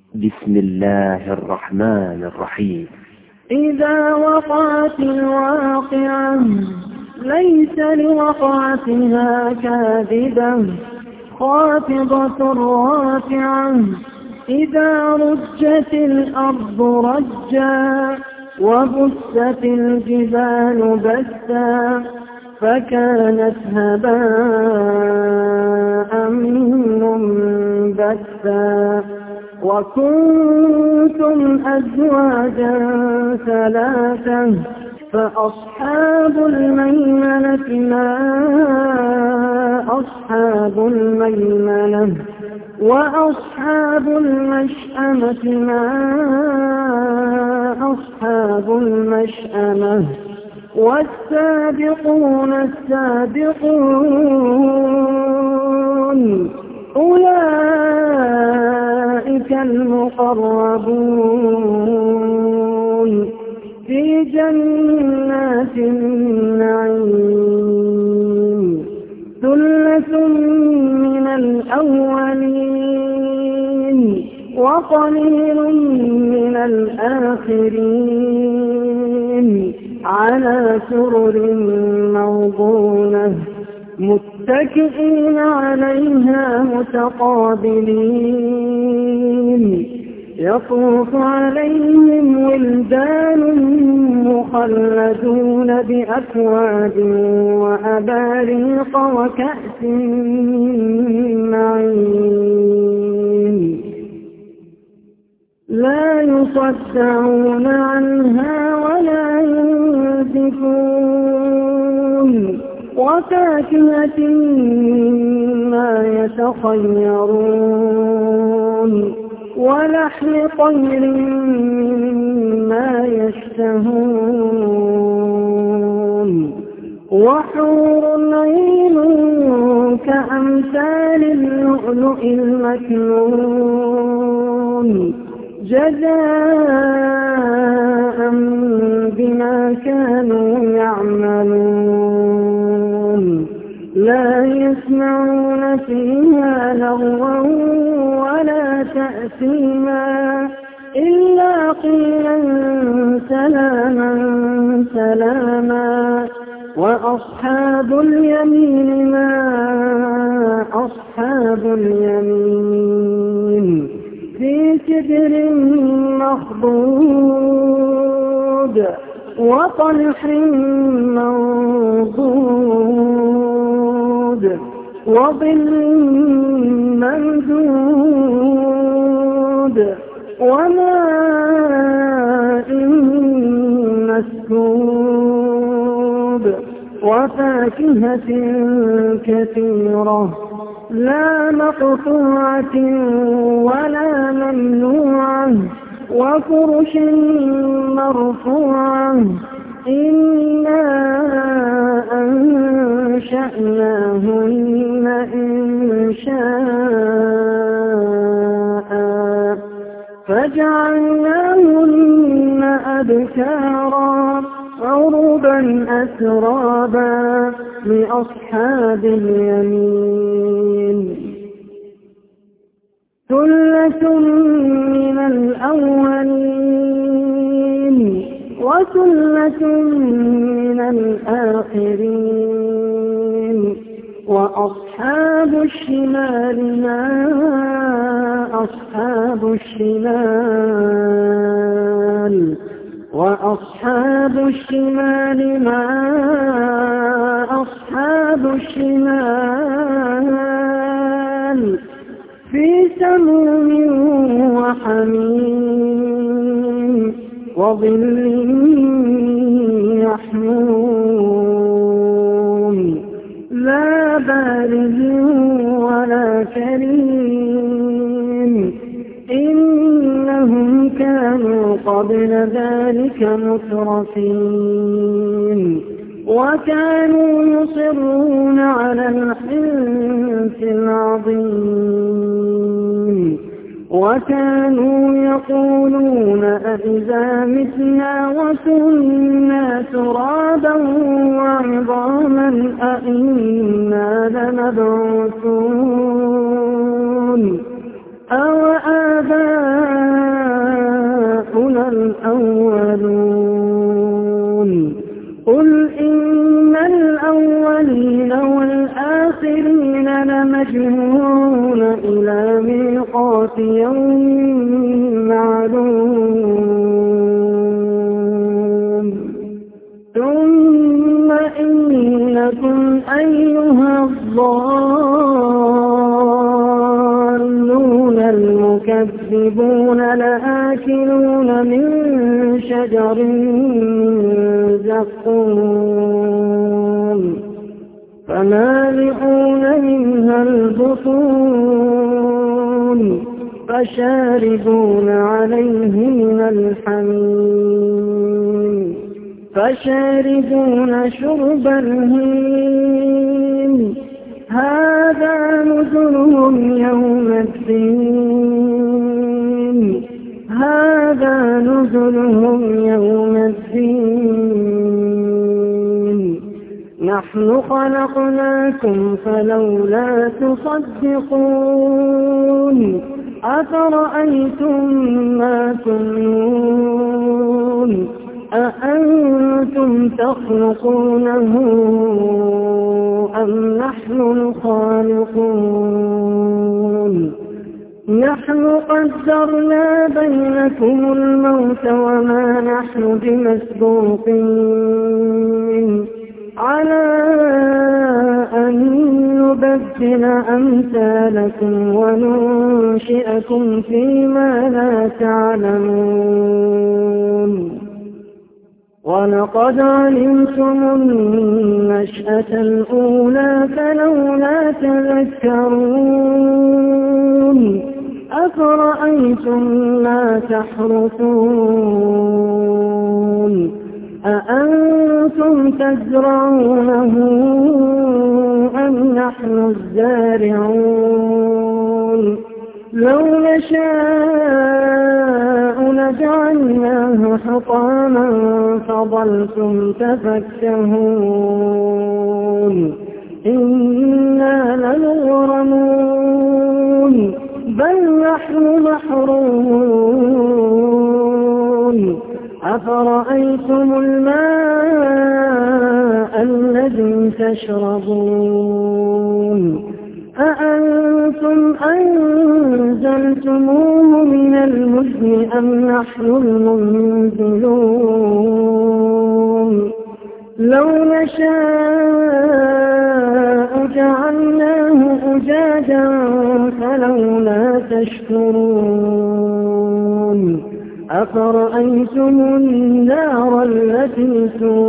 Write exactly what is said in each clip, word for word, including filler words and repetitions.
بسم الله الرحمن الرحيم. إذا وقعت الواقعة ليس لوقعتها كاذبة خافضة رافعة إذا رجت الأرض رجا وبست الجبال بسا فكانت هباء منبثا وكنتم أزواجا ثلاثة فأصحاب الميمنة ما أصحاب الميمنة وأصحاب المشأمة ما أصحاب المشأمة والسابقون السابقون أولئك المقربون في جنات النعيم ثلة من الأولين وقليل من الآخرين على سرر موضونة متكئين عليها متقابلين يطوف عليهم ولدان مخلدون بأكواب وأباريق وكأس من معين لا يصدعون عنها ولا ينزفون وفاكهة ما يتخيرون ولحم طير مما يشتهون وحور عين كأمثال اللؤلؤ المكنون جزاء بما كانوا يعملون لا يسمعون فيها لغوا ولا تأثيما إلا قيلا سلاما سلاما وأصحاب اليمين ما أصحاب اليمين في سدر مخضود وطلح منضود وظل ممدود وماء مسكوب وفاكهة كثيرة لا مقطوعة ولا ممنوعة وفرش مرفوعة إنا أنشأناهن إنشاء فجعلناهن أبكارا عربا أترابا لأصحاب اليمين ثلة من الأولين وثلة من الآخرين وأصحاب الشمال ما أصحاب الشمال وأصحاب الشمال ما أصحاب الشمال في سموم وحميم وظل يحموم لا بارد ولا كريم إنهم كانوا قبل ذلك مترفين وكانوا يصرون على الحنث العظيم وكانوا يقولون أئذا متنا وكنا ترابا وعظاما أئنا لمبعوثون أو آباؤنا الأولون قل إن الأولين والآخرين لمجموعون إلى ميقات يوم معلوم ثم إنكم أيها الضالون المكذبون لآكلون من شجر زقوم فمالئون منها البطون فشاربون عليه من الحميم فشاربون شرب الهيم هذا نزلهم يوم الدين هذا نزلهم يوم الدين نحن خلقناكم فلولا تصدقون أفرأيتم ما تمنون أأنتم تخلقونه أم نحن الخالقون نحن قدرنا بينكم الموت وما نحن بمسبوقين على أن نبدل أمثالكم وننشئكم فيما لا تعلمون ولقد علمتم النشأة الأولى فلولا تذكرون أفرأيتم ما تحرثون أأنتم تزرعونه أم نحن الزارعون لو نشاء لجعلناه حطاما فظلتم تفكهون إنا لمغرمون بل نحن محرومون أفرأيتم الماء الذي تشربون أأنتم أنزلتموه من المزن أم نحن المنزلون لو نشاء جعلناه أجاجا فلولا تشكرون أفرأيتم النار التي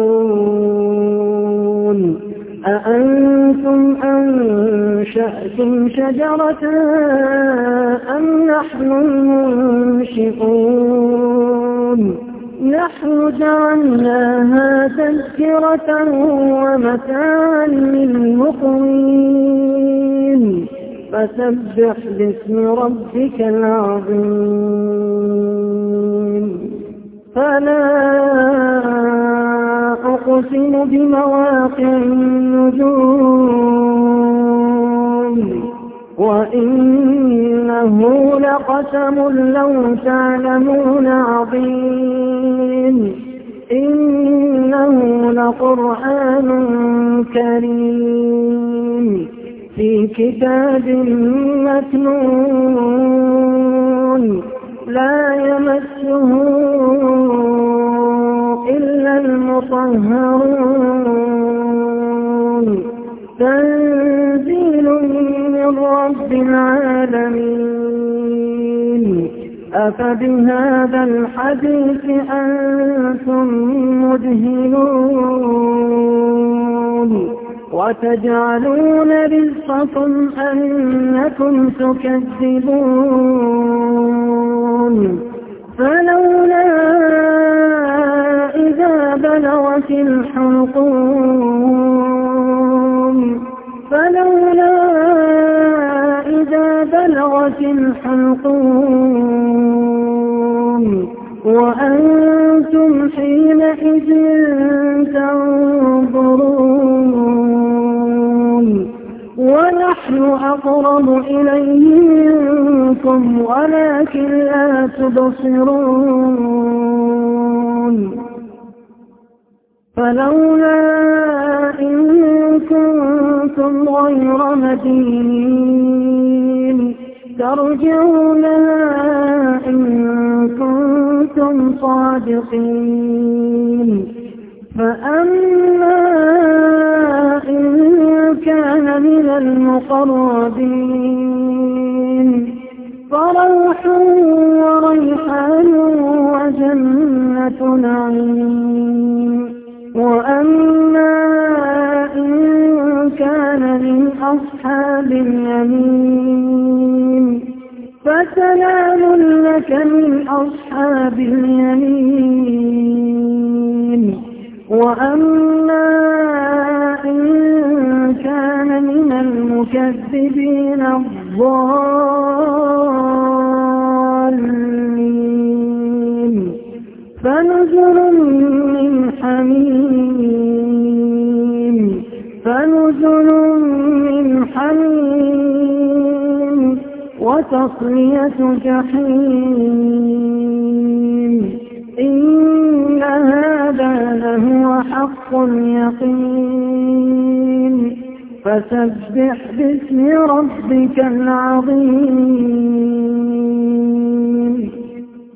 تورون أأنتم أنشأتم شجرتها أم نحن المنشئون نحن جعلناها تذكرة ومتاعا للمقوين فسبح باسم ربك العظيم فلا أقسم بمواقع النجوم وإنه لقسم لو تعلمون عظيم إنه لقرآن كريم في كتاب مكنون لا يمسه إلا المطهرون تنزيل من رب العالمين أفبهذا الحديث أنتم مدهنون وتجعلون رزقكم أنكم تكذبون فلولا إذا بلغت الحلقوم فلولا إذا بلغت الحلقوم وأنتم حينئذ تنظرون ونحن أقرب إليه منكم ولكن لا تبصرون فلولا إن كنتم غير مدينين ترجعونها إن كنتم صادقين فأما إن كان من المقربين فروح وريحان وجنة نعيم وأما إن كان من أصحاب اليمين فسلام لك من أصحاب اليمين وأما إن كان من المكذبين الضالين فنزل من حميم فنزل من حميم وتصلية جحيم إن هذا لهو حق اليقين فسبح باسم ربك العظيم.